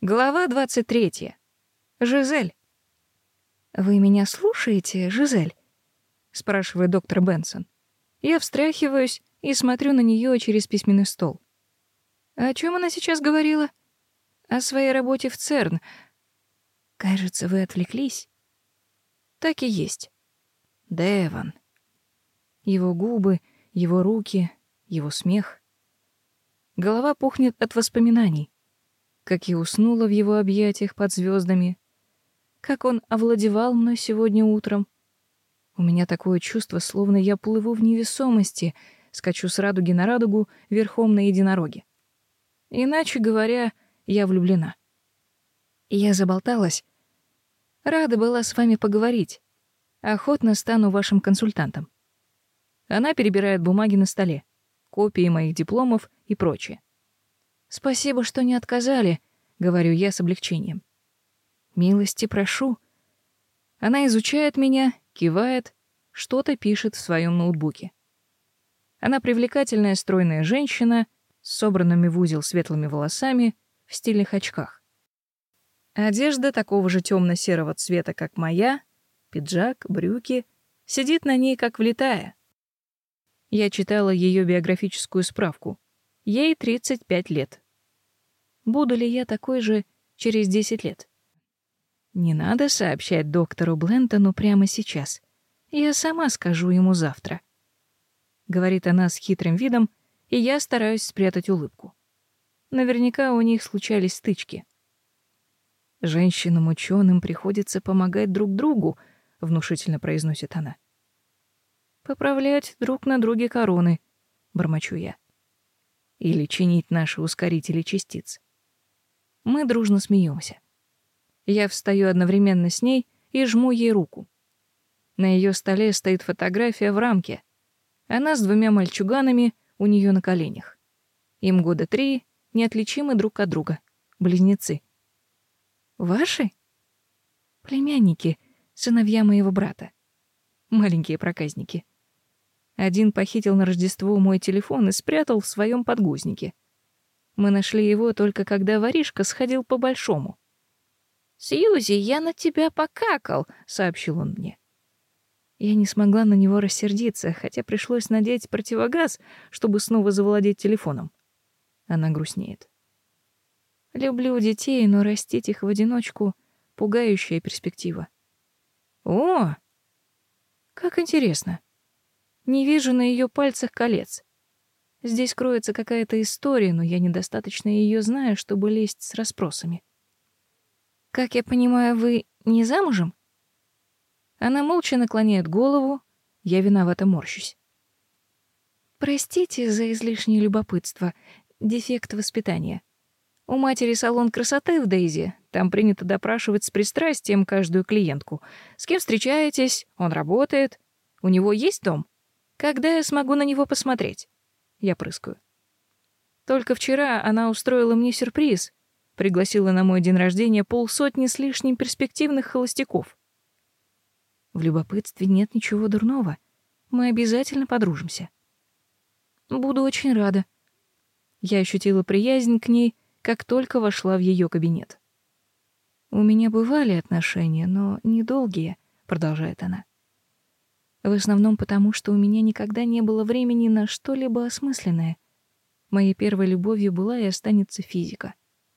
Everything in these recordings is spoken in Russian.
Глава 23. Жизель. «Вы меня слушаете, Жизель?» — спрашивает доктор Бенсон. Я встряхиваюсь и смотрю на нее через письменный стол. О чем она сейчас говорила? О своей работе в ЦЕРН. Кажется, вы отвлеклись. Так и есть. Девон. Его губы, его руки, его смех. Голова пухнет от воспоминаний. Как я уснула в его объятиях под звездами, как он овладевал мной сегодня утром. У меня такое чувство, словно я плыву в невесомости, скачу с радуги на радугу верхом на единороге. Иначе говоря, я влюблена. Я заболталась. Рада была с вами поговорить. Охотно стану вашим консультантом. Она перебирает бумаги на столе, копии моих дипломов и прочее. «Спасибо, что не отказали», — говорю я с облегчением. «Милости прошу». Она изучает меня, кивает, что-то пишет в своем ноутбуке. Она привлекательная стройная женщина с собранными в узел светлыми волосами в стильных очках. Одежда такого же темно-серого цвета, как моя, пиджак, брюки, сидит на ней как влитая. Я читала ее биографическую справку. Ей 35 лет. Буду ли я такой же через 10 лет? Не надо сообщать доктору Блентону прямо сейчас. Я сама скажу ему завтра. Говорит она с хитрым видом, и я стараюсь спрятать улыбку. Наверняка у них случались стычки. Женщинам-ученым приходится помогать друг другу, внушительно произносит она. Поправлять друг на друге короны, бормочу я. Или чинить наши ускорители частиц. Мы дружно смеемся. Я встаю одновременно с ней и жму ей руку. На ее столе стоит фотография в рамке. Она с 2 мальчуганами у нее на коленях. Им года 3, неотличимы друг от друга. Близнецы. Ваши? Племянники, сыновья моего брата. Маленькие проказники. Один похитил на Рождество мой телефон и спрятал в своем подгузнике. Мы нашли его только когда воришка сходил по-большому. «Сьюзи, я на тебя покакал», — сообщил он мне. Я не смогла на него рассердиться, хотя пришлось надеть противогаз, чтобы снова завладеть телефоном. Она грустнеет. Люблю детей, но растить их в одиночку — пугающая перспектива. О, как интересно. Не вижу на ее пальцах колец. Здесь кроется какая-то история, но я недостаточно ее знаю, чтобы лезть с расспросами. Как я понимаю, вы не замужем? Она молча наклоняет голову, я виновато морщусь. Простите за излишнее любопытство, дефект воспитания. У матери салон красоты в Дейзи, там принято допрашивать с пристрастием каждую клиентку. С кем встречаетесь? Он работает? У него есть дом? Когда я смогу на него посмотреть? Я прыскаю. Только вчера она устроила мне сюрприз. Пригласила на мой день рождения 50 с лишним перспективных холостяков. В любопытстве нет ничего дурного. Мы обязательно подружимся. Буду очень рада. Я ощутила приязнь к ней, как только вошла в ее кабинет. У меня бывали отношения, но недолгие, продолжает она. В основном потому, что у меня никогда не было времени на что-либо осмысленное. Моей первой любовью была и останется физика.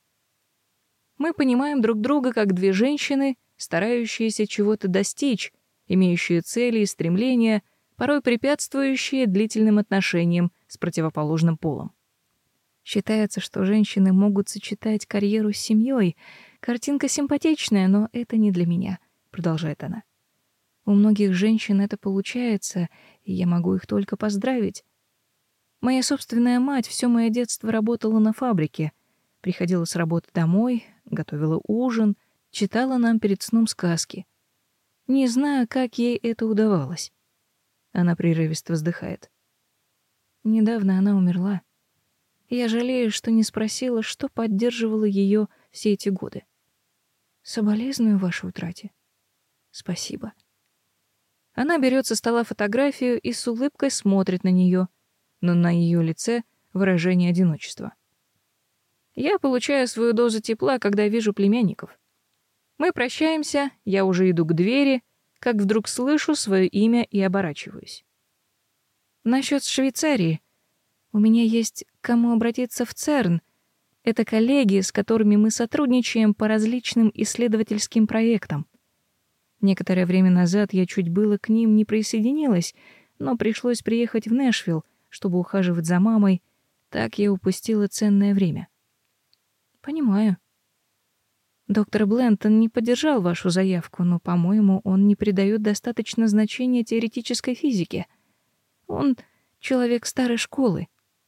Мы понимаем друг друга как 2 женщины, старающиеся чего-то достичь, имеющие цели и стремления, порой препятствующие длительным отношениям с противоположным полом. Считается, что женщины могут сочетать карьеру с семьей. Картинка симпатичная, но это не для меня, продолжает она. У многих женщин это получается, и я могу их только поздравить. Моя собственная мать всё моё детство работала на фабрике, приходила с работы домой, готовила ужин, читала нам перед сном сказки. Не знаю, как ей это удавалось. Она прерывисто вздыхает. Недавно она умерла. Я жалею, что не спросила, что поддерживало её все эти годы. Соболезную вашей утрате. Спасибо. Она берет со стола фотографию и с улыбкой смотрит на неё, но на её лице выражение одиночества. Я получаю свою дозу тепла, когда вижу племянников. Мы прощаемся, я уже иду к двери, как вдруг слышу свое имя и оборачиваюсь. Насчет Швейцарии. У меня есть к кому обратиться в ЦЕРН. Это коллеги, с которыми мы сотрудничаем по различным исследовательским проектам. Некоторое время назад я чуть было к ним не присоединилась, но пришлось приехать в Нэшвилл, чтобы ухаживать за мамой. Так я упустила ценное время. Понимаю. Доктор Блентон не поддержал вашу заявку, но, по-моему, он не придает достаточно значения теоретической физике. Он человек старой школы.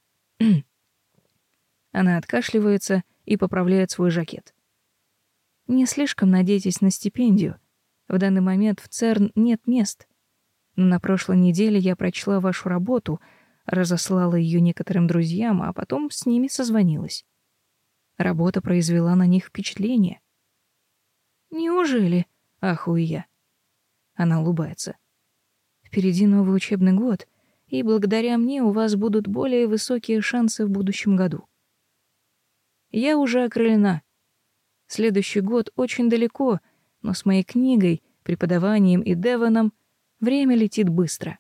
Она откашливается и поправляет свой жакет. Не слишком надейтесь на стипендию. В данный момент в ЦЕРН нет мест. Но на прошлой неделе я прочла вашу работу, разослала ее некоторым друзьям, а потом с ними созвонилась. Работа произвела на них впечатление. «Неужели?» — ахую я. Она улыбается. «Впереди новый учебный год, и благодаря мне у вас будут более высокие шансы в будущем году. Я уже окрылена. Следующий год очень далеко, но с моей книгой, преподаванием и Девоном время летит быстро.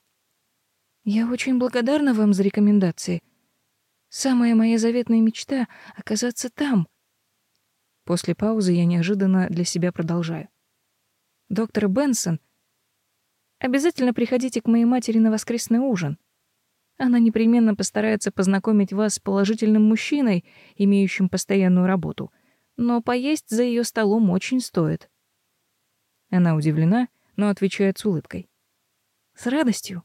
Я очень благодарна вам за рекомендации. Самая моя заветная мечта — оказаться там». После паузы я неожиданно для себя продолжаю. «Доктор Бенсон, обязательно приходите к моей матери на воскресный ужин. Она непременно постарается познакомить вас с положительным мужчиной, имеющим постоянную работу, но поесть за ее столом очень стоит». Она удивлена, но отвечает с улыбкой. «С радостью».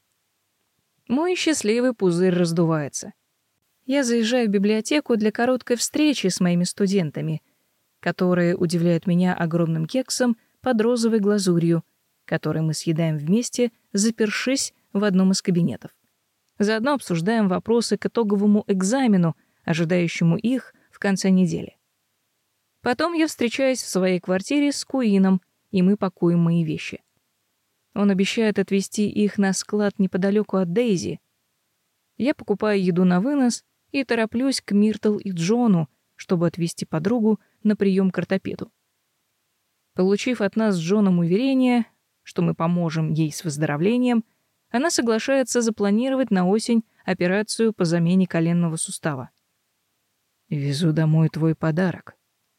Мой счастливый пузырь раздувается. Я заезжаю в библиотеку для короткой встречи с моими студентами, которые удивляют меня огромным кексом под розовой глазурью, который мы съедаем вместе, запершись в одном из кабинетов. Заодно обсуждаем вопросы к итоговому экзамену, ожидающему их в конце недели. Потом я встречаюсь в своей квартире с Куином, и мы пакуем мои вещи. Он обещает отвезти их на склад неподалеку от Дейзи. Я покупаю еду на вынос и тороплюсь к Миртл и Джону, чтобы отвезти подругу на прием к ортопеду. Получив от нас с Джоном уверение, что мы поможем ей с выздоровлением, она соглашается запланировать на осень операцию по замене коленного сустава. «Везу домой твой подарок».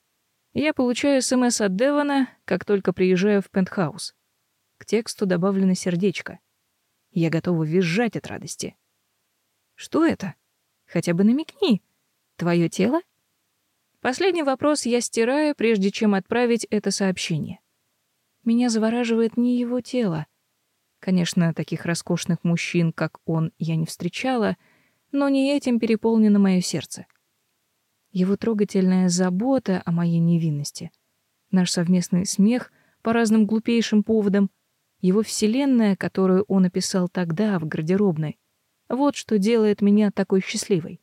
Я получаю СМС от Девона, как только приезжаю в пентхаус. К тексту добавлено сердечко. Я готова визжать от радости. «Что это? Хотя бы намекни. Твое тело?» Последний вопрос я стираю, прежде чем отправить это сообщение. Меня завораживает не его тело. Конечно, таких роскошных мужчин, как он, я не встречала, но не этим переполнено мое сердце. Его трогательная забота о моей невинности, наш совместный смех по разным глупейшим поводам, его вселенная, которую он описал тогда в гардеробной, вот что делает меня такой счастливой.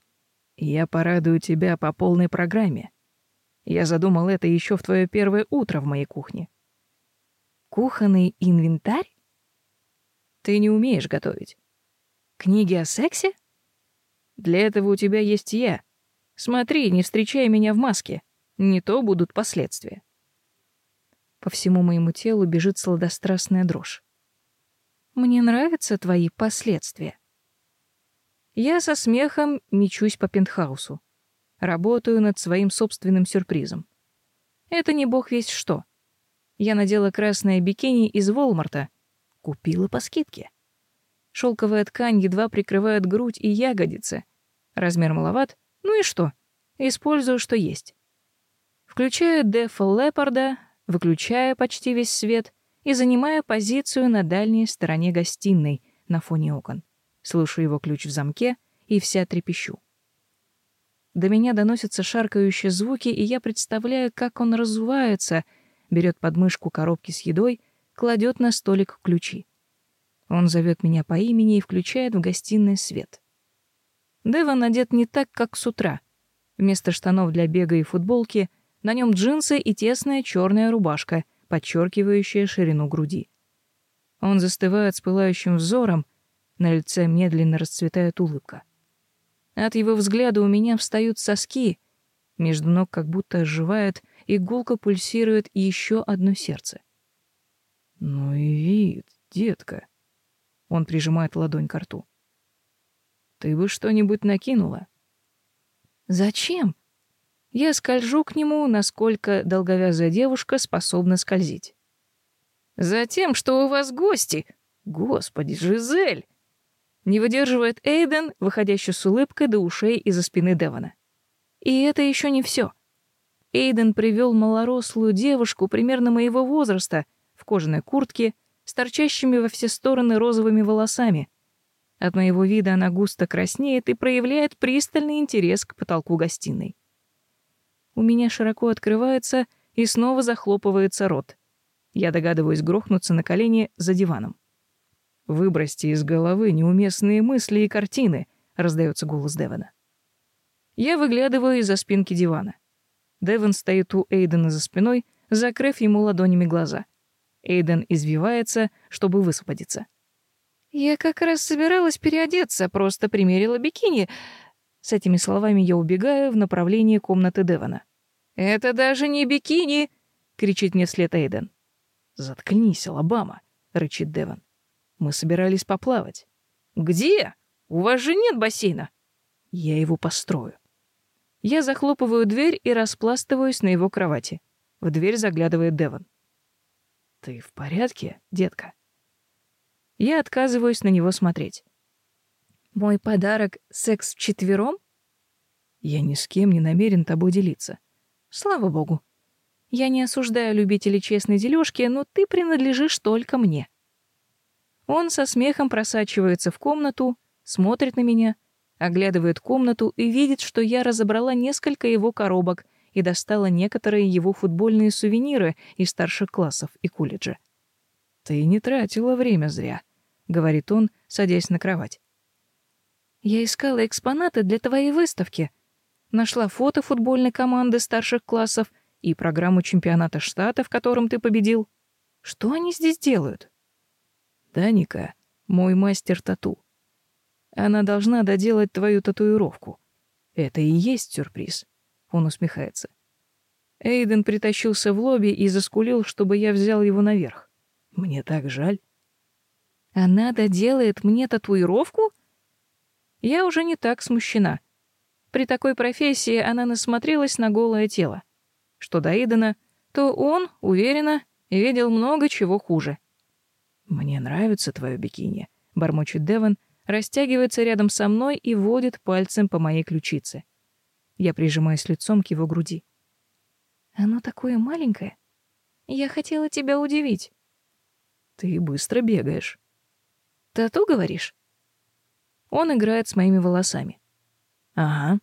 «Я порадую тебя по полной программе. Я задумал это еще в твое первое утро в моей кухне». «Кухонный инвентарь? Ты не умеешь готовить. Книги о сексе? Для этого у тебя есть я. Смотри, не встречай меня в маске. Не то будут последствия». По всему моему телу бежит сладострастная дрожь. «Мне нравятся твои последствия». Я со смехом мечусь по пентхаусу. Работаю над своим собственным сюрпризом. Это не бог весть что. Я надела красное бикини из Волмарта. Купила по скидке. Шелковая ткань едва прикрывает грудь и ягодицы. Размер маловат, ну и что? Использую, что есть. Включаю Дефа Лепарда, выключаю почти весь свет и занимаю позицию на дальней стороне гостиной на фоне окон. Слышу его ключ в замке и вся трепещу. До меня доносятся шаркающие звуки, и я представляю, как он разувается, берет под мышку коробки с едой, кладет на столик ключи. Он зовет меня по имени и включает в гостиной свет. Девон одет не так, как с утра. Вместо штанов для бега и футболки на нем джинсы и тесная черная рубашка, подчеркивающая ширину груди. Он застывает с пылающим взором, на лице медленно расцветает улыбка. От его взгляда у меня встают соски, Между ног как будто оживает и гулко пульсирует еще одно сердце. «Ну и вид, детка!» Он прижимает ладонь к рту. «Ты бы что-нибудь накинула?» «Зачем?» Я скольжу к нему, насколько долговязая девушка способна скользить. «Затем, что у вас гости! Господи, Жизель!» Не выдерживает Эйден, выходящий с улыбкой до ушей из-за спины Девона. И это еще не все. Эйден привел малорослую девушку примерно моего возраста в кожаной куртке с торчащими во все стороны розовыми волосами. От моего вида она густо краснеет и проявляет пристальный интерес к потолку гостиной. У меня широко открывается и снова захлопывается рот. Я догадываюсь грохнуться на колени за диваном. «Выбросьте из головы неуместные мысли и картины», — раздается голос Девона. Я выглядываю из-за спинки дивана. Девон стоит у Эйдена за спиной, закрыв ему ладонями глаза. Эйден извивается, чтобы высвободиться. «Я как раз собиралась переодеться, просто примерила бикини». С этими словами я убегаю в направлении комнаты Девона. «Это даже не бикини!» — кричит мне вслед Эйден. «Заткнись, Алабама!» — рычит Девон. «Мы собирались поплавать». «Где? У вас же нет бассейна!» «Я его построю». Я захлопываю дверь и распластываюсь на его кровати. В дверь заглядывает Девон. «Ты в порядке, детка?» Я отказываюсь на него смотреть. «Мой подарок — секс вчетвером?» «Я ни с кем не намерен тобой делиться». «Слава богу. Я не осуждаю любителей честной дележки, но ты принадлежишь только мне». Он со смехом просачивается в комнату, смотрит на меня, оглядывает комнату и видит, что я разобрала несколько его коробок и достала некоторые его футбольные сувениры из старших классов и колледжа. «Ты не тратила время зря», — говорит он, садясь на кровать. «Я искала экспонаты для твоей выставки. Нашла фото футбольной команды старших классов и программу чемпионата штата, в котором ты победил. Что они здесь делают?» «Даника — мой мастер тату. Она должна доделать твою татуировку. Это и есть сюрприз». Он усмехается. Эйден притащился в лобби и заскулил, чтобы я взял его наверх. Мне так жаль. «Она доделает мне татуировку?» Я уже не так смущена. При такой профессии она насмотрелась на голое тело. Что до Эйдена, то он, уверенно, видел много чего хуже. «Мне нравится твое бикини», — бормочет Девон, растягивается рядом со мной и водит пальцем по моей ключице. Я прижимаюсь лицом к его груди. «Оно такое маленькое. Я хотела тебя удивить». «Ты быстро бегаешь». «Тату, говоришь?» Он играет с моими волосами. «Ага.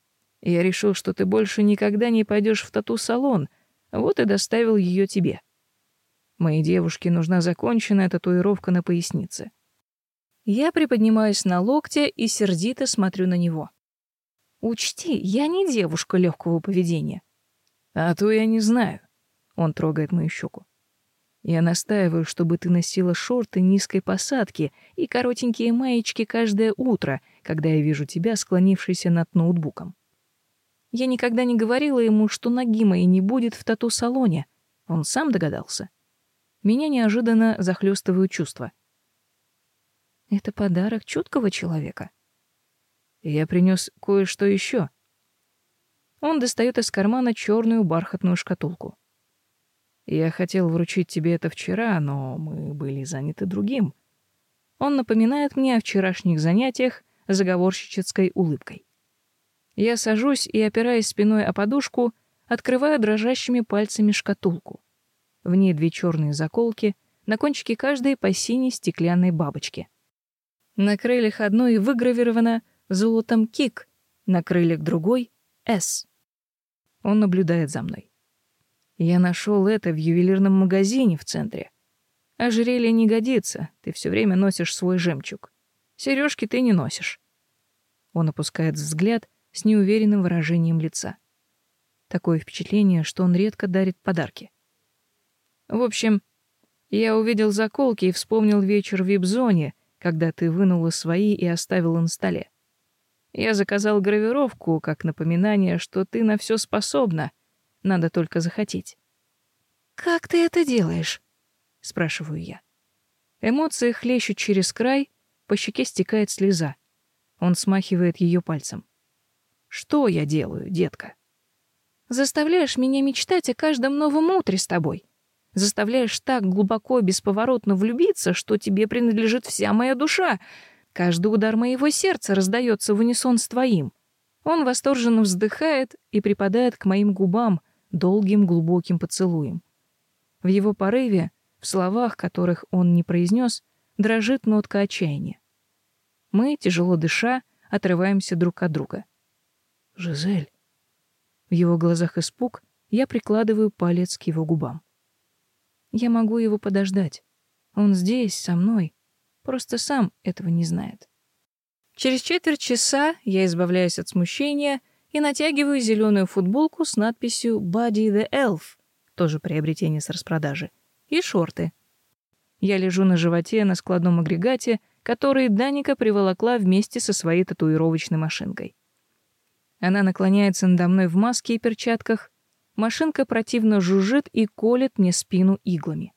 Я решил, что ты больше никогда не пойдешь в тату-салон, вот и доставил ее тебе. Моей девушке нужна законченная татуировка на пояснице». Я приподнимаюсь на локте и сердито смотрю на него. «Учти, я не девушка легкого поведения». «А то я не знаю». Он трогает мою щеку. «Я настаиваю, чтобы ты носила шорты низкой посадки и коротенькие маечки каждое утро, когда я вижу тебя, склонившейся над ноутбуком». Я никогда не говорила ему, что ноги моей не будет в тату-салоне. Он сам догадался. Меня неожиданно захлестывают чувства. Это подарок чуткого человека. Я принес кое-что еще. Он достает из кармана черную бархатную шкатулку. Я хотел вручить тебе это вчера, но мы были заняты другим. Он напоминает мне о вчерашних занятиях заговорщической улыбкой. Я сажусь и, опираясь спиной о подушку, открываю дрожащими пальцами шкатулку. В ней 2 черные заколки, на кончике каждой по синей стеклянной бабочке. На крыльях одной выгравировано золотом «Кик», на крыльях другой — «С». Он наблюдает за мной. Я нашел это в ювелирном магазине в центре. Ожерелье не годится, ты все время носишь свой жемчуг. Сережки ты не носишь. Он опускает взгляд с неуверенным выражением лица. Такое впечатление, что он редко дарит подарки. В общем, я увидел заколки и вспомнил вечер в вип-зоне, когда ты вынула свои и оставила на столе. Я заказал гравировку, как напоминание, что ты на все способна. Надо только захотеть. «Как ты это делаешь?» — спрашиваю я. Эмоции хлещут через край, по щеке стекает слеза. Он смахивает ее пальцем. «Что я делаю, детка?» «Заставляешь меня мечтать о каждом новом утре с тобой. Заставляешь так глубоко, бесповоротно влюбиться, что тебе принадлежит вся моя душа. Каждый удар моего сердца раздается в унисон с твоим». Он восторженно вздыхает и припадает к моим губам долгим глубоким поцелуем. В его порыве, в словах, которых он не произнес, дрожит нотка отчаяния. Мы, тяжело дыша, отрываемся друг от друга. «Жизель». В его глазах испуг, я прикладываю палец к его губам. Я могу его подождать. Он здесь, со мной. Просто сам этого не знает. Через четверть часа я избавляюсь от смущения и натягиваю зеленую футболку с надписью «Buddy the Elf», тоже приобретение с распродажи, и шорты. Я лежу на животе на складном агрегате, который Даника приволокла вместе со своей татуировочной машинкой. Она наклоняется надо мной в маске и перчатках. Машинка противно жужжит и колет мне спину иглами.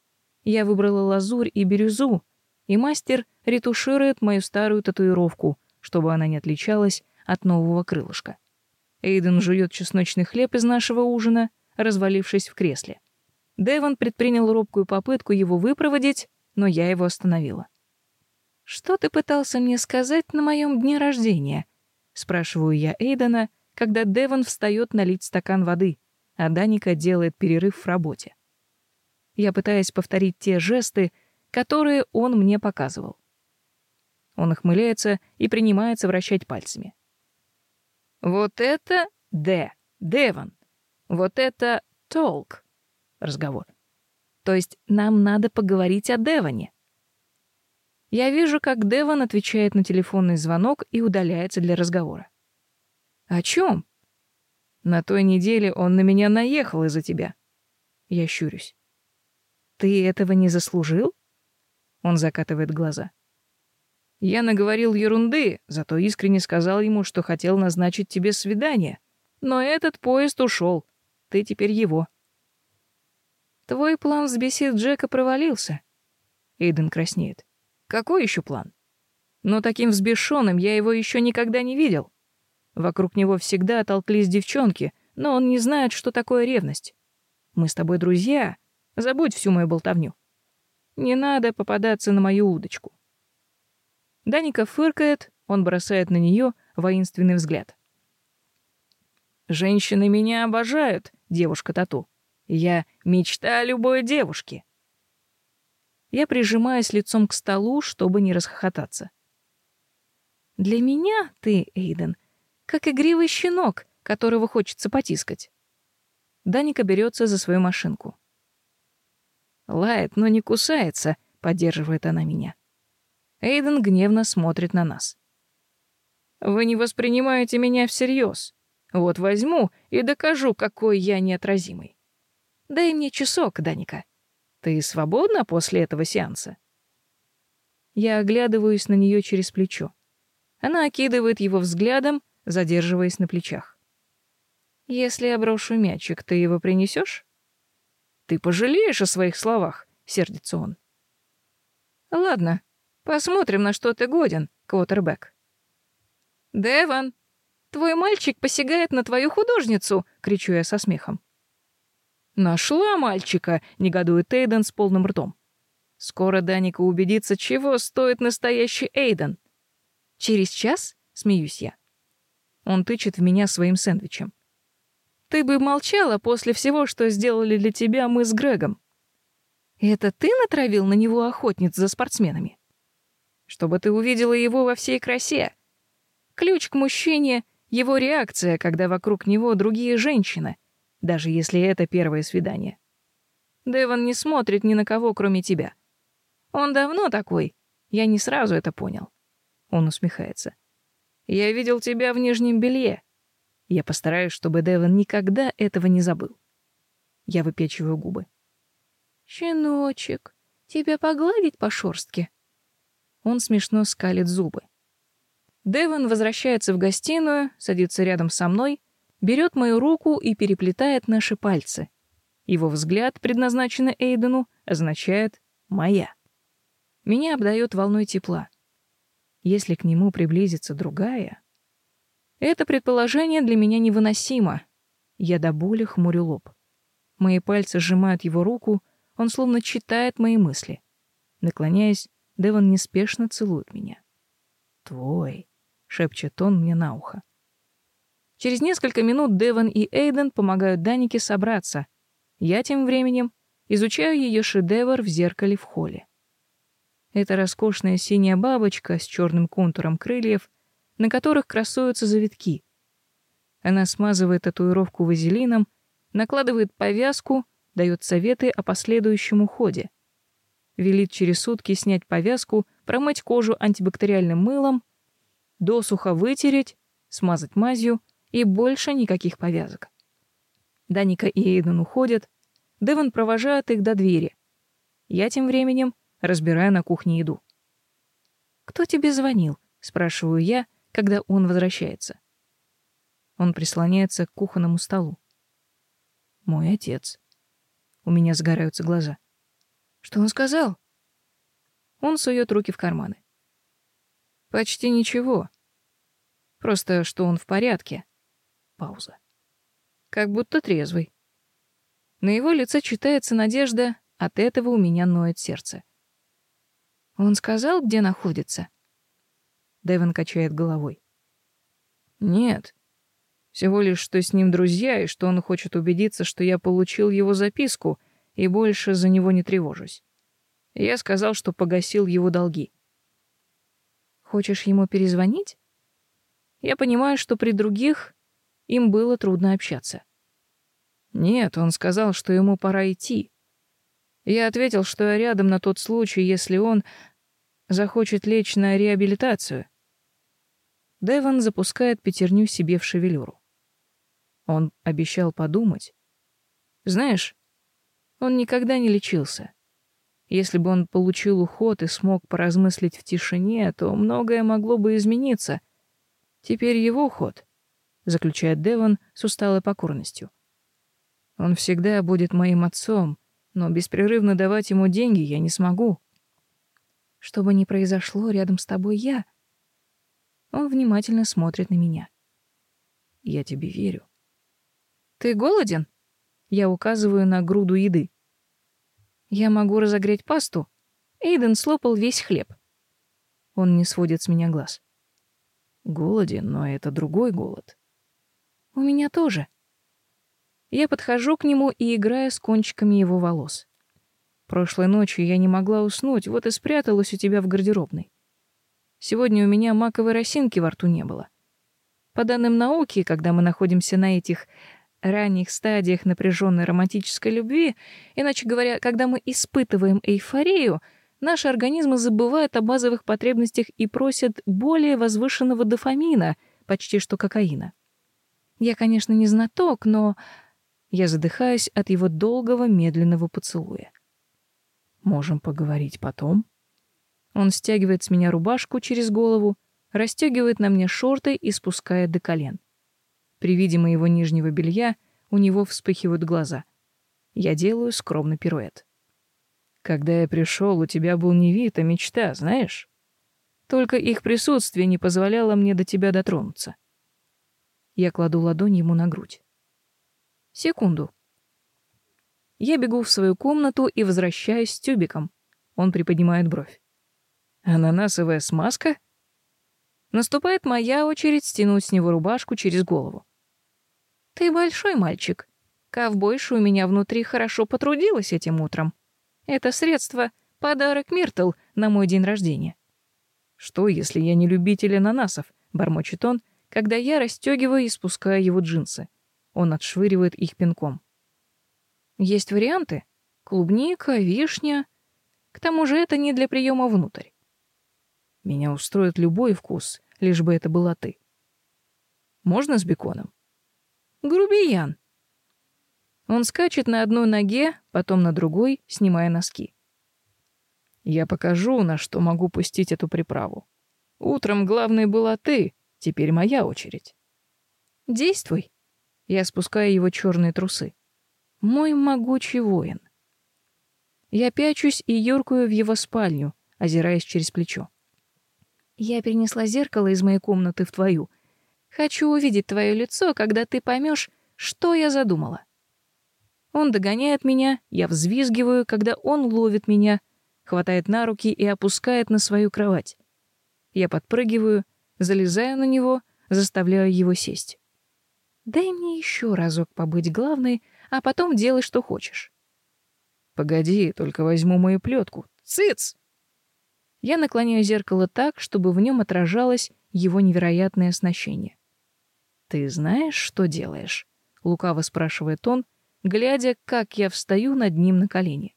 Я выбрала лазурь и бирюзу, и мастер ретуширует мою старую татуировку, чтобы она не отличалась от нового крылышка. Эйден жует чесночный хлеб из нашего ужина, развалившись в кресле. Девон предпринял робкую попытку его выпроводить, но я его остановила. «Что ты пытался мне сказать на моем дне рождения?» — спрашиваю я Эйдена, когда Девон встает налить стакан воды, а Даника делает перерыв в работе. Я пытаюсь повторить те жесты, которые он мне показывал. Он ухмыляется и принимается вращать пальцами. «Вот это Девон. Вот это толк», — разговор. То есть нам надо поговорить о Девоне. Я вижу, как Девон отвечает на телефонный звонок и удаляется для разговора. «О чем?» «На той неделе он на меня наехал из-за тебя». Я щурюсь. «Ты этого не заслужил?» Он закатывает глаза. «Я наговорил ерунды, зато искренне сказал ему, что хотел назначить тебе свидание. Но этот поезд ушел. Ты теперь его». «Твой план взбесить Джека провалился». Эйден краснеет. «Какой еще план? Но таким взбешенным я его еще никогда не видел. Вокруг него всегда толклись девчонки, но он не знает, что такое ревность. Мы с тобой друзья. Забудь всю мою болтовню. Не надо попадаться на мою удочку». Даника фыркает, он бросает на нее воинственный взгляд. «Женщины меня обожают, девушка-тату. Я мечта любой девушки». Я прижимаюсь лицом к столу, чтобы не расхохотаться. «Для меня ты, Эйден, как игривый щенок, которого хочется потискать». Даника берется за свою машинку. «Лает, но не кусается», — поддерживает она меня. Эйден гневно смотрит на нас. «Вы не воспринимаете меня всерьез. Вот возьму и докажу, какой я неотразимый. Дай мне часок, Даника. Ты свободна после этого сеанса?» Я оглядываюсь на нее через плечо. Она окидывает его взглядом, задерживаясь на плечах. «Если я брошу мячик, ты его принесешь?» «Ты пожалеешь о своих словах», — сердится он. «Ладно, посмотрим, на что ты годен, квотербек». «Девон, твой мальчик посягает на твою художницу!» — кричу я со смехом. «Нашла мальчика!» — негодует Эйден с полным ртом. Скоро Даника убедится, чего стоит настоящий Эйден. «Через час?» — смеюсь я. Он тычет в меня своим сэндвичем. «Ты бы молчала после всего, что сделали для тебя мы с Грегом. Это ты натравил на него охотниц за спортсменами? Чтобы ты увидела его во всей красе. Ключ к мужчине — его реакция, когда вокруг него другие женщины, даже если это первое свидание. Девон не смотрит ни на кого, кроме тебя. Он давно такой, я не сразу это понял». Он усмехается. «Я видел тебя в нижнем белье. Я постараюсь, чтобы Девон никогда этого не забыл». Я выпячиваю губы. «Щеночек, тебя погладить по шорстке?» Он смешно скалит зубы. Девон возвращается в гостиную, садится рядом со мной, берет мою руку и переплетает наши пальцы. Его взгляд, предназначенный Эйдену, означает «моя». Меня обдает волной тепла. Если к нему приблизится другая... Это предположение для меня невыносимо. Я до боли хмурю лоб. Мои пальцы сжимают его руку, он словно читает мои мысли. Наклоняясь, Девон неспешно целует меня. «Твой», — шепчет он мне на ухо. Через несколько минут Девон и Эйден помогают Данике собраться. Я тем временем изучаю ее шедевр в зеркале в холле. Это роскошная синяя бабочка с черным контуром крыльев, на которых красуются завитки. Она смазывает татуировку вазелином, накладывает повязку, дает советы о последующем уходе. Велит через сутки снять повязку, промыть кожу антибактериальным мылом, досуха вытереть, смазать мазью и больше никаких повязок. Даника и Эйден уходят, Девон провожает их до двери. Я тем временем разбираю на кухне еду. «Кто тебе звонил?» — спрашиваю я, когда он возвращается. Он прислоняется к кухонному столу. «Мой отец». У меня сгораются глаза. «Что он сказал?» Он сует руки в карманы. «Почти ничего. Просто, что он в порядке». Пауза. Как будто трезвый. На его лице читается надежда, от этого у меня ноет сердце. «Он сказал, где находится?» Девон качает головой. «Нет. Всего лишь, что с ним друзья, и что он хочет убедиться, что я получил его записку и больше за него не тревожусь. Я сказал, что погасил его долги». «Хочешь ему перезвонить?» Я понимаю, что при других им было трудно общаться. «Нет, он сказал, что ему пора идти. Я ответил, что я рядом на тот случай, если он захочет лечь на реабилитацию». Девон запускает пятерню себе в шевелюру. Он обещал подумать. Знаешь, он никогда не лечился. Если бы он получил уход и смог поразмыслить в тишине, то многое могло бы измениться. Теперь его уход, заключает Девон с усталой покорностью. Он всегда будет моим отцом, но беспрерывно давать ему деньги я не смогу. Что бы ни произошло, рядом с тобой я. Он внимательно смотрит на меня. Я тебе верю. Ты голоден? Я указываю на груду еды. Я могу разогреть пасту. Эйден слопал весь хлеб. Он не сводит с меня глаз. Голоден, но это другой голод. У меня тоже. Я подхожу к нему и играю с кончиками его волос. Прошлой ночью я не могла уснуть, вот и спряталась у тебя в гардеробной. Сегодня у меня маковой росинки во рту не было. По данным науки, когда мы находимся на этих ранних стадиях напряженной романтической любви, иначе говоря, когда мы испытываем эйфорию, наши организмы забывают о базовых потребностях и просят более возвышенного дофамина, почти что кокаина. Я, конечно, не знаток, но я задыхаюсь от его долгого медленного поцелуя. Можем поговорить потом. Он стягивает с меня рубашку через голову, расстегивает на мне шорты и спускает до колен. При виде моего нижнего белья у него вспыхивают глаза. Я делаю скромный пируэт. Когда я пришел, у тебя был не вид, а мечта, знаешь? Только их присутствие не позволяло мне до тебя дотронуться. Я кладу ладонь ему на грудь. Секунду. Я бегу в свою комнату и возвращаюсь с тюбиком. Он приподнимает бровь. Ананасовая смазка? Наступает моя очередь стянуть с него рубашку через голову. Ты большой мальчик. Ковбойша у меня внутри хорошо потрудилась этим утром. Это средство — подарок Миртл на мой день рождения. Что, если я не любитель ананасов? Бормочет он, когда я расстегиваю и спускаю его джинсы. Он отшвыривает их пинком. Есть варианты. Клубника, вишня. К тому же это не для приема внутрь. Меня устроит любой вкус, лишь бы это была ты. Можно с беконом? Грубиян. Он скачет на одной ноге, потом на другой, снимая носки. Я покажу, на что могу пустить эту приправу. Утром главной была ты, теперь моя очередь. Действуй. Я спускаю его черные трусы. Мой могучий воин. Я пячусь и юркую в его спальню, озираясь через плечо. Я перенесла зеркало из моей комнаты в твою. Хочу увидеть твое лицо, когда ты поймешь, что я задумала. Он догоняет меня, я взвизгиваю, когда он ловит меня, хватает на руки и опускает на свою кровать. Я подпрыгиваю, залезаю на него, заставляю его сесть. Дай мне еще разок побыть главной, а потом делай, что хочешь. Погоди, только возьму мою плетку. Цыц! Я наклоняю зеркало так, чтобы в нем отражалось его невероятное оснащение. Ты знаешь, что делаешь? Лукаво спрашивает он, глядя, как я встаю над ним на колени.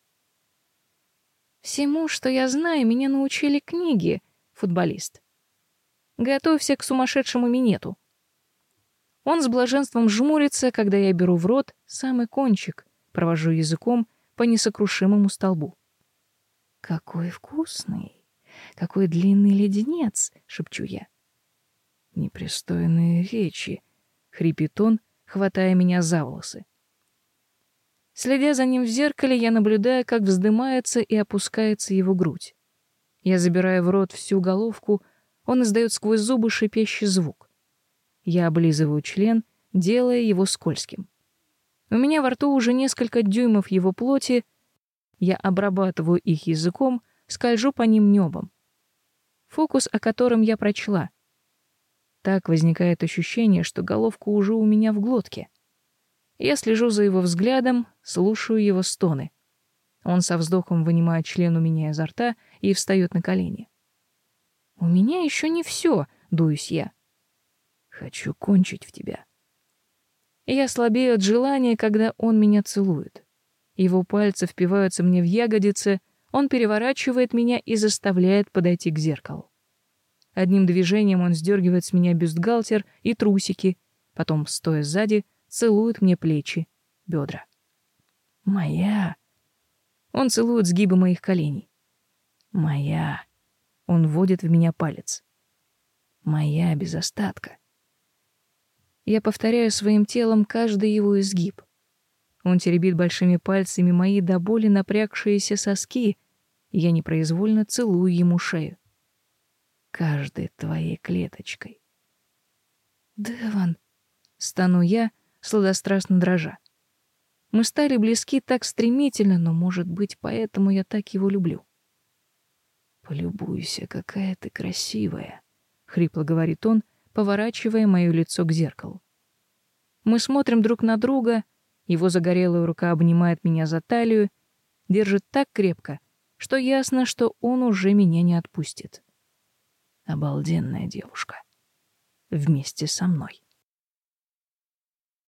Всему, что я знаю, меня научили книги, футболист. Готовься к сумасшедшему минету. Он с блаженством жмурится, когда я беру в рот самый кончик, провожу языком по несокрушимому столбу. «Какой вкусный! Какой длинный леденец!» — шепчу я. «Непристойные речи!» — хрипит он, хватая меня за волосы. Следя за ним в зеркале, я наблюдаю, как вздымается и опускается его грудь. Я забираю в рот всю головку, он издает сквозь зубы шипящий звук. Я облизываю член, делая его скользким. У меня во рту уже несколько дюймов его плоти, я обрабатываю их языком, скольжу по ним небом. Фокус, о котором я прочла. Так возникает ощущение, что головка уже у меня в глотке. Я слежу за его взглядом, слушаю его стоны. Он со вздохом вынимает член у меня изо рта и встает на колени. «У меня еще не все», — дуюсь я. «Хочу кончить в тебя». Я слабею от желания, когда он меня целует. Его пальцы впиваются мне в ягодицы, он переворачивает меня и заставляет подойти к зеркалу. Одним движением он сдергивает с меня бюстгальтер и трусики, потом, стоя сзади, целует мне плечи, бедра. «Моя!» Он целует сгибы моих коленей. «Моя!» Он вводит в меня палец. «Моя без остатка!» Я повторяю своим телом каждый его изгиб. Он теребит большими пальцами мои до боли напрягшиеся соски, и я непроизвольно целую ему шею. Каждой твоей клеточкой. «Деван!» — стану я, сладострастно дрожа. Мы стали близки так стремительно, но, может быть, поэтому я так его люблю. «Полюбуйся, какая ты красивая!» — хрипло говорит он, поворачивая моё лицо к зеркалу. Мы смотрим друг на друга, его загорелая рука обнимает меня за талию, держит так крепко, что ясно, что он уже меня не отпустит. Обалденная девушка. Вместе со мной.